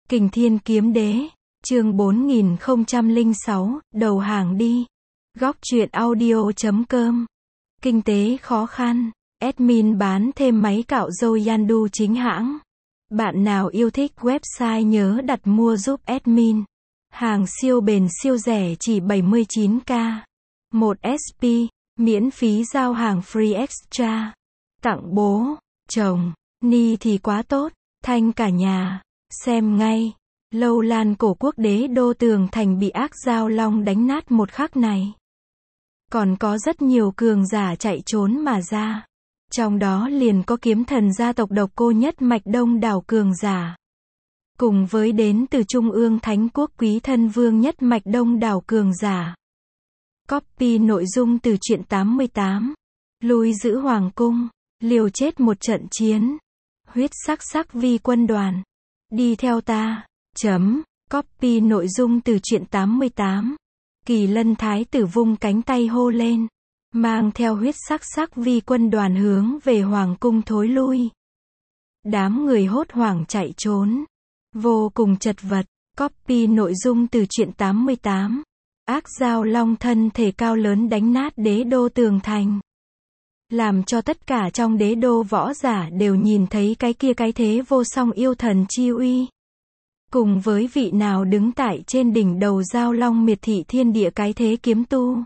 Kình Thiên Kiếm Đế, chương 4006, đầu hàng đi. Góc truyện audio.com. Kinh tế khó khăn. Admin bán thêm máy cạo râu Yandu chính hãng. Bạn nào yêu thích website nhớ đặt mua giúp admin. Hàng siêu bền siêu rẻ chỉ 79k. 1 SP, miễn phí giao hàng free extra. Tặng bố, chồng, ni thì quá tốt, thanh cả nhà. Xem ngay. Lâu lan cổ quốc đế đô tường thành bị ác giao long đánh nát một khắc này. Còn có rất nhiều cường giả chạy trốn mà ra. Trong đó liền có kiếm thần gia tộc độc cô nhất mạch đông đảo cường giả. Cùng với đến từ Trung ương Thánh quốc quý thân vương nhất mạch đông đảo cường giả. Copy nội dung từ truyện 88. Lui giữ hoàng cung, liều chết một trận chiến. Huyết sắc sắc vi quân đoàn. Đi theo ta. Copy nội dung từ truyện 88. Kỳ Lân Thái tử vung cánh tay hô lên. Mang theo huyết sắc sắc vi quân đoàn hướng về hoàng cung thối lui. Đám người hốt hoảng chạy trốn. Vô cùng chật vật. Copy nội dung từ truyện 88. Ác giao long thân thể cao lớn đánh nát đế đô tường thành. Làm cho tất cả trong đế đô võ giả đều nhìn thấy cái kia cái thế vô song yêu thần chi uy. Cùng với vị nào đứng tại trên đỉnh đầu giao long miệt thị thiên địa cái thế kiếm tu.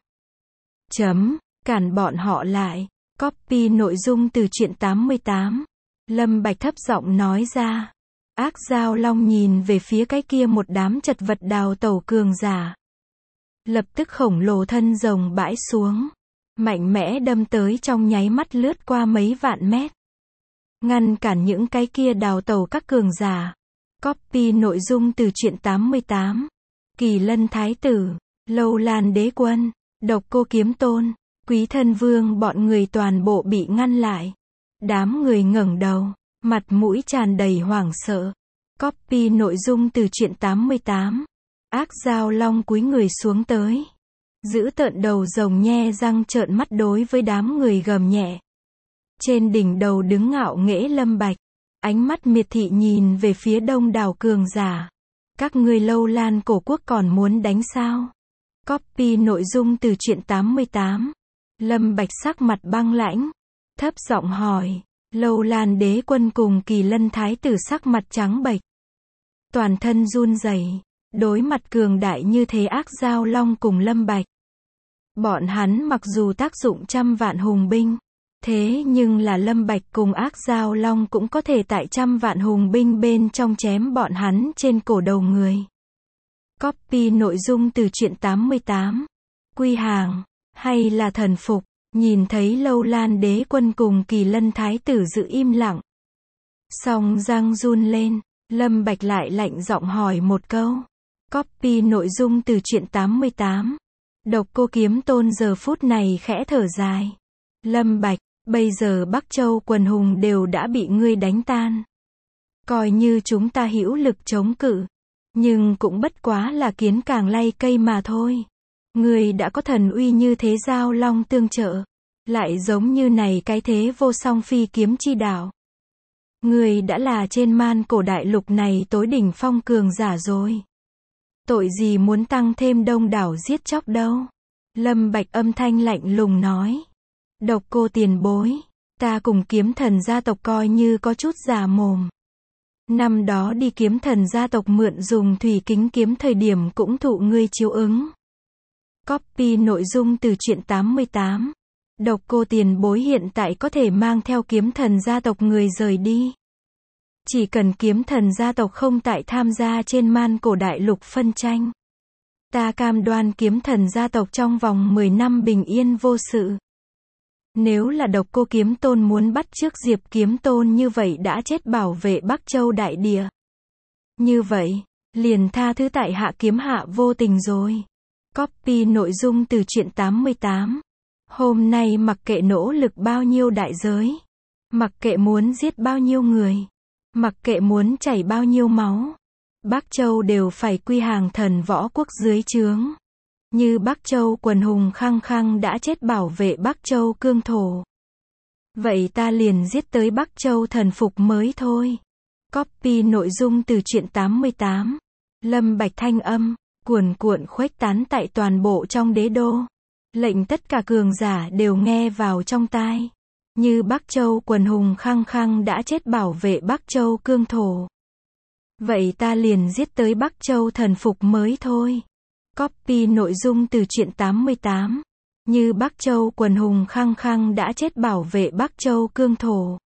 Cản bọn họ lại. Copy nội dung từ truyện 88. Lâm Bạch thấp giọng nói ra. Ác giao long nhìn về phía cái kia một đám chật vật đào tẩu cường giả. Lập tức khổng lồ thân rồng bãi xuống. Mạnh mẽ đâm tới trong nháy mắt lướt qua mấy vạn mét. Ngăn cản những cái kia đào tẩu các cường giả. Copy nội dung từ truyện 88. Kỳ Lân Thái tử, Lâu Lan đế quân, Độc cô kiếm tôn, Quý thân vương bọn người toàn bộ bị ngăn lại. Đám người ngẩng đầu, mặt mũi tràn đầy hoảng sợ. Copy nội dung từ truyện 88. Ác giao long cúi người xuống tới. Giữ tợn đầu rồng nhe răng trợn mắt đối với đám người gầm nhẹ. Trên đỉnh đầu đứng ngạo nghễ Lâm Bạch. Ánh mắt miệt thị nhìn về phía đông đảo cường giả. Các ngươi Lâu Lan cổ quốc còn muốn đánh sao? Copy nội dung từ truyện 88. Lâm Bạch sắc mặt băng lãnh. Thấp giọng hỏi. Lâu Lan đế quân cùng Kỳ Lân Thái tử sắc mặt trắng bệch. Toàn thân run rẩy. Đối mặt cường đại như thế ác giao long cùng Lâm Bạch. Bọn hắn mặc dù tác dụng trăm vạn hùng binh. Thế nhưng là Lâm Bạch cùng ác giao long cũng có thể tại trăm vạn hùng binh bên trong chém bọn hắn trên cổ đầu người. Copy nội dung từ truyện 88. Quy hàng, hay là thần phục, nhìn thấy Lâu Lan đế quân cùng Kỳ Lân Thái tử giữ im lặng. Song răng run lên, Lâm Bạch lại lạnh giọng hỏi một câu. Copy nội dung từ truyện 88. Độc cô kiếm tôn giờ phút này khẽ thở dài. Lâm Bạch, bây giờ Bắc Châu quần hùng đều đã bị ngươi đánh tan. Coi như chúng ta hữu lực chống cự. Nhưng cũng bất quá là kiến càng lay cây mà thôi. Ngươi đã có thần uy như thế giao long tương trợ. Lại giống như này cái thế vô song phi kiếm chi đạo. Ngươi đã là trên man cổ đại lục này tối đỉnh phong cường giả rồi. Tội gì muốn tăng thêm đông đảo giết chóc đâu. Lâm Bạch âm thanh lạnh lùng nói. Độc cô tiền bối, ta cùng kiếm thần gia tộc coi như có chút già mồm. Năm đó đi kiếm thần gia tộc mượn dùng thủy kính kiếm thời điểm cũng thụ ngươi chiếu ứng. Copy nội dung từ truyện 88. Độc cô tiền bối hiện tại có thể mang theo kiếm thần gia tộc người rời đi. Chỉ cần kiếm thần gia tộc không tại tham gia trên man cổ đại lục phân tranh. Ta cam đoan kiếm thần gia tộc trong vòng 10 năm bình yên vô sự. Nếu là Độc cô kiếm tôn muốn bắt chước Diệp kiếm tôn như vậy đã chết bảo vệ Bắc Châu đại địa. Như vậy, liền tha thứ tại hạ kiếm hạ vô tình rồi. Copy nội dung từ truyện 88. Hôm nay mặc kệ nỗ lực bao nhiêu đại giới. Mặc kệ muốn giết bao nhiêu người. Mặc kệ muốn chảy bao nhiêu máu. Bắc Châu đều phải quy hàng thần võ quốc dưới trướng. Như Bắc Châu quần hùng khăng khăng đã chết bảo vệ Bắc Châu cương thổ. Vậy ta liền giết tới Bắc Châu thần phục mới thôi. Copy nội dung từ truyện 88. Lâm Bạch thanh âm, cuồn cuộn khuếch tán tại toàn bộ trong đế đô. Lệnh tất cả cường giả đều nghe vào trong tai. Như Bắc Châu quần hùng khăng khăng đã chết bảo vệ Bắc Châu cương thổ. Vậy ta liền giết tới Bắc Châu thần phục mới thôi. Copy nội dung từ truyện 88. Như Bắc Châu quần hùng khăng khăng đã chết bảo vệ Bắc Châu cương thổ.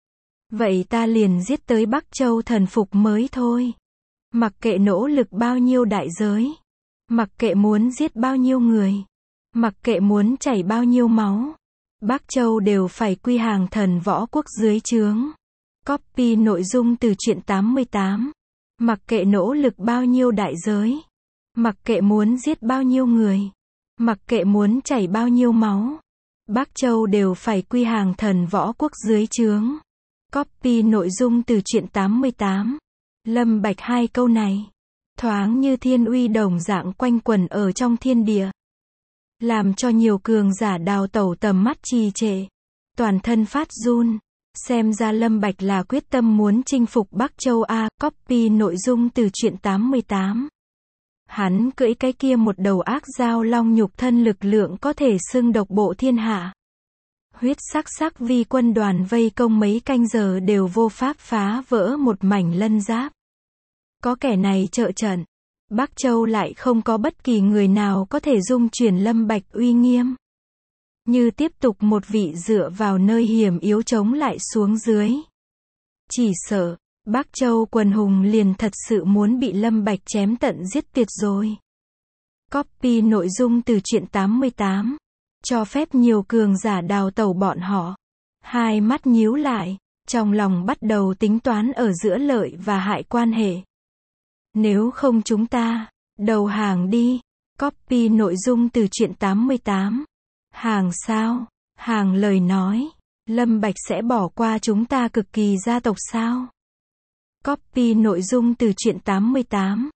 Vậy ta liền giết tới Bắc Châu thần phục mới thôi. Mặc kệ nỗ lực bao nhiêu đại giới. Mặc kệ muốn giết bao nhiêu người. Mặc kệ muốn chảy bao nhiêu máu. Bắc Châu đều phải quy hàng thần võ quốc dưới trướng. Copy nội dung từ truyện 88. Mặc kệ nỗ lực bao nhiêu đại giới. Mặc kệ muốn giết bao nhiêu người. Mặc kệ muốn chảy bao nhiêu máu. Bắc Châu đều phải quy hàng thần võ quốc dưới trướng. Copy nội dung từ truyện 88. Lâm Bạch hai câu này. Thoáng như thiên uy đồng dạng quanh quẩn ở trong thiên địa. Làm cho nhiều cường giả đào tẩu tầm mắt trì trệ. Toàn thân phát run. Xem ra Lâm Bạch là quyết tâm muốn chinh phục Bắc Châu A. Copy nội dung từ truyện 88. Hắn cưỡi cái kia một đầu ác dao long nhục thân lực lượng có thể xưng độc bộ thiên hạ. Huyết sắc vi quân đoàn vây công mấy canh giờ đều vô pháp phá vỡ một mảnh lân giáp. Có kẻ này trợ trận. Bắc Châu lại không có bất kỳ người nào có thể dung chuyển Lâm Bạch uy nghiêm. Như tiếp tục một vị dựa vào nơi hiểm yếu chống lại xuống dưới. Chỉ sợ, Bắc Châu quần hùng liền thật sự muốn bị Lâm Bạch chém tận giết tuyệt rồi. Copy nội dung từ truyện 88. Cho phép nhiều cường giả đào tẩu bọn họ. Hai mắt nhíu lại, trong lòng bắt đầu tính toán ở giữa lợi và hại quan hệ. Nếu không chúng ta, đầu hàng đi. Copy nội dung từ truyện 88. Hàng sao? Hàng lời nói. Lâm Bạch sẽ bỏ qua chúng ta cực kỳ gia tộc sao? Copy nội dung từ truyện 88.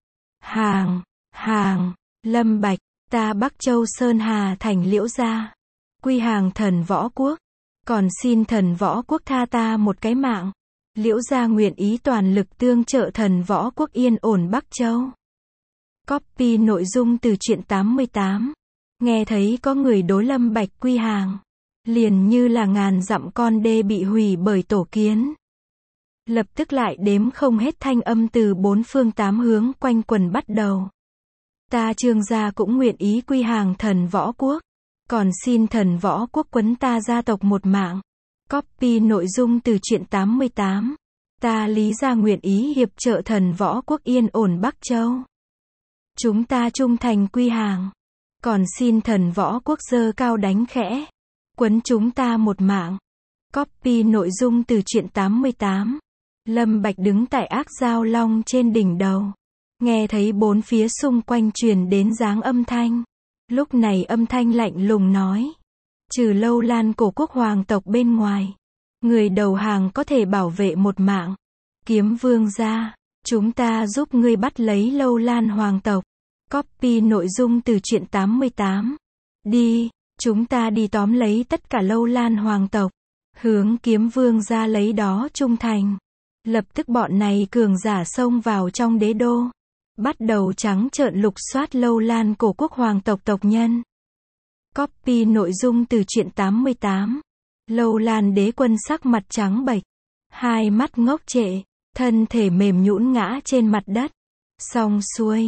Hàng. Lâm Bạch, ta Bắc Châu Sơn Hà thành Liễu gia. Quy hàng thần võ quốc. Còn xin thần võ quốc tha ta một cái mạng. Liễu gia nguyện ý toàn lực tương trợ thần võ quốc yên ổn Bắc Châu. Copy nội dung từ truyện 88. Nghe thấy có người đối Lâm Bạch quy hàng. Liền như là ngàn dặm con đê bị hủy bởi tổ kiến. Lập tức lại đếm không hết thanh âm từ bốn phương tám hướng quanh quần bắt đầu. Ta Trương gia cũng nguyện ý quy hàng thần võ quốc. Còn xin thần võ quốc quấn ta gia tộc một mạng. Copy nội dung từ truyện 88. Ta Lý gia nguyện ý hiệp trợ thần võ quốc yên ổn Bắc Châu. Chúng ta trung thành quy hàng. Còn xin thần võ quốc giơ cao đánh khẽ. Quấn chúng ta một mạng. Copy nội dung từ truyện 88. Lâm Bạch đứng tại ác dao long trên đỉnh đầu. Nghe thấy bốn phía xung quanh truyền đến dáng âm thanh. Lúc này âm thanh lạnh lùng nói. Trừ Lâu Lan cổ quốc hoàng tộc bên ngoài. Người đầu hàng có thể bảo vệ một mạng. Kiếm vương gia. Chúng ta giúp ngươi bắt lấy Lâu Lan hoàng tộc. Copy nội dung từ truyện 88. Đi. Chúng ta đi tóm lấy tất cả Lâu Lan hoàng tộc. Hướng kiếm vương gia lấy đó trung thành. Lập tức bọn này cường giả xông vào trong đế đô. Bắt đầu trắng trợn lục soát Lâu Lan cổ quốc hoàng tộc tộc nhân. Copy nội dung từ truyện 88. Lâu Lan đế quân sắc mặt trắng bệch. Hai mắt ngốc trệ. Thân thể mềm nhũn ngã trên mặt đất. Xong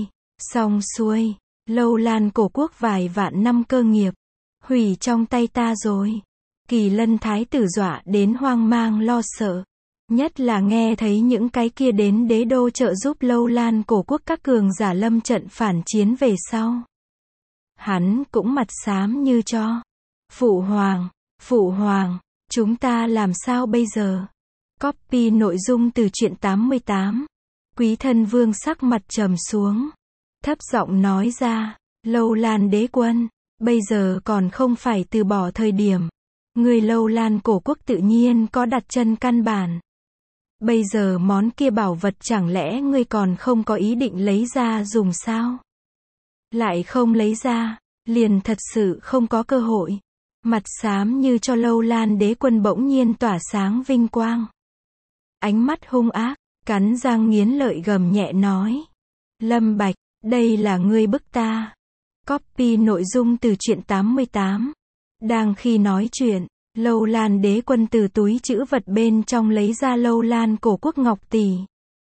xuôi. Lâu Lan cổ quốc vài vạn năm cơ nghiệp. Hủy trong tay ta rồi. Kỳ Lân thái tử dọa đến hoang mang lo sợ. Nhất là nghe thấy những cái kia đến đế đô trợ giúp Lâu Lan cổ quốc các cường giả lâm trận phản chiến về sau. Hắn cũng mặt xám như cho. Phụ hoàng, chúng ta làm sao bây giờ? Copy nội dung từ truyện 88. Quý thân vương sắc mặt trầm xuống. Thấp giọng nói ra, Lâu Lan đế quân, bây giờ còn không phải từ bỏ thời điểm. Người Lâu Lan cổ quốc tự nhiên có đặt chân căn bản. Bây giờ món kia bảo vật chẳng lẽ ngươi còn không có ý định lấy ra dùng sao? Lại không lấy ra, liền thật sự không có cơ hội. Mặt xám như cho Lâu Lan đế quân bỗng nhiên tỏa sáng vinh quang. Ánh mắt hung ác, Cắn răng nghiến lợi gầm nhẹ nói. Lâm Bạch, đây là ngươi bức ta. Copy nội dung từ truyện 88. Đang khi nói chuyện, Lâu Lan Đế Quân từ túi trữ vật bên trong lấy ra Lâu Lan cổ quốc ngọc tỷ.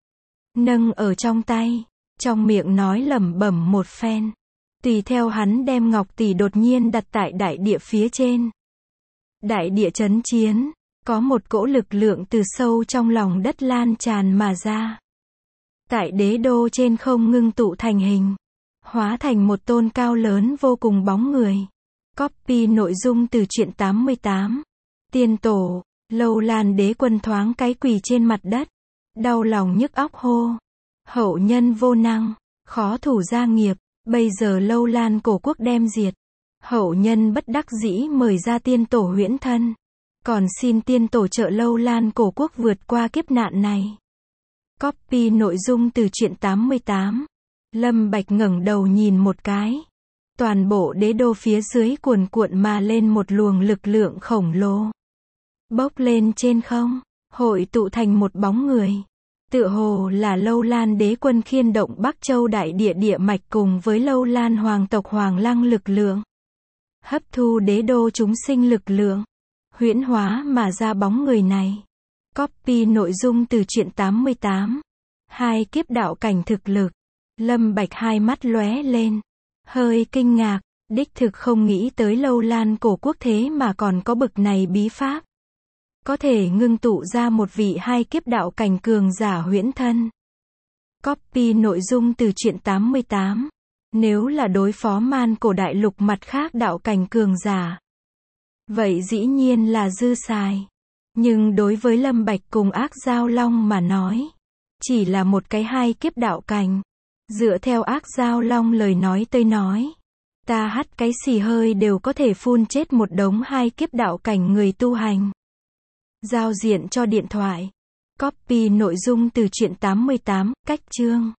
Nâng ở trong tay, trong miệng nói lẩm bẩm một phen. Tùy theo hắn đem ngọc tỷ đột nhiên đặt tại đại địa phía trên. Đại địa chấn chiến, có một cỗ lực lượng từ sâu trong lòng đất lan tràn mà ra. Tại đế đô trên không ngưng tụ thành hình, hóa thành một tôn cao lớn vô cùng bóng người. Copy nội dung từ truyện 88. Tiên tổ, Lâu Lan Đế Quân thoáng cái quỳ trên mặt đất, đau lòng nhức óc hô. Hậu nhân vô năng, khó thủ gia nghiệp, bây giờ Lâu Lan cổ quốc đem diệt. Hậu nhân bất đắc dĩ mời ra tiên tổ huyễn thân. Còn xin tiên tổ trợ Lâu Lan cổ quốc vượt qua kiếp nạn này. Copy nội dung từ truyện 88. Lâm Bạch ngẩng đầu nhìn một cái. Toàn bộ đế đô phía dưới cuồn cuộn mà lên một luồng lực lượng khổng lồ. Bốc lên trên không, hội tụ thành một bóng người. Tựa hồ là Lâu Lan Đế Quân khiên động Bắc Châu đại địa địa mạch cùng với Lâu Lan hoàng tộc Hoàng Lăng lực lượng. Hấp thu đế đô chúng sinh lực lượng. Huyễn hóa mà ra bóng người này. Copy nội dung từ truyện 88. Hai kiếp đạo cảnh thực lực. Lâm Bạch hai mắt lóe lên. Hơi kinh ngạc, đích thực không nghĩ tới Lâu Lan cổ quốc thế mà còn có bực này bí pháp. Có thể ngưng tụ ra một vị hai kiếp đạo cảnh cường giả huyễn thân. Copy nội dung từ truyện 88. Nếu là đối phó man cổ đại lục mặt khác đạo cảnh cường giả, vậy dĩ nhiên là dư xài. Nhưng đối với Lâm Bạch cùng Ác Dao Long mà nói, chỉ là một cái hai kiếp đạo cảnh. Dựa theo Ác Dao Long lời nói tới nói, ta hắt cái xì hơi đều có thể phun chết một đống hai kiếp đạo cảnh người tu hành. Giao diện cho điện thoại. Copy nội dung từ truyện 88, cách chương.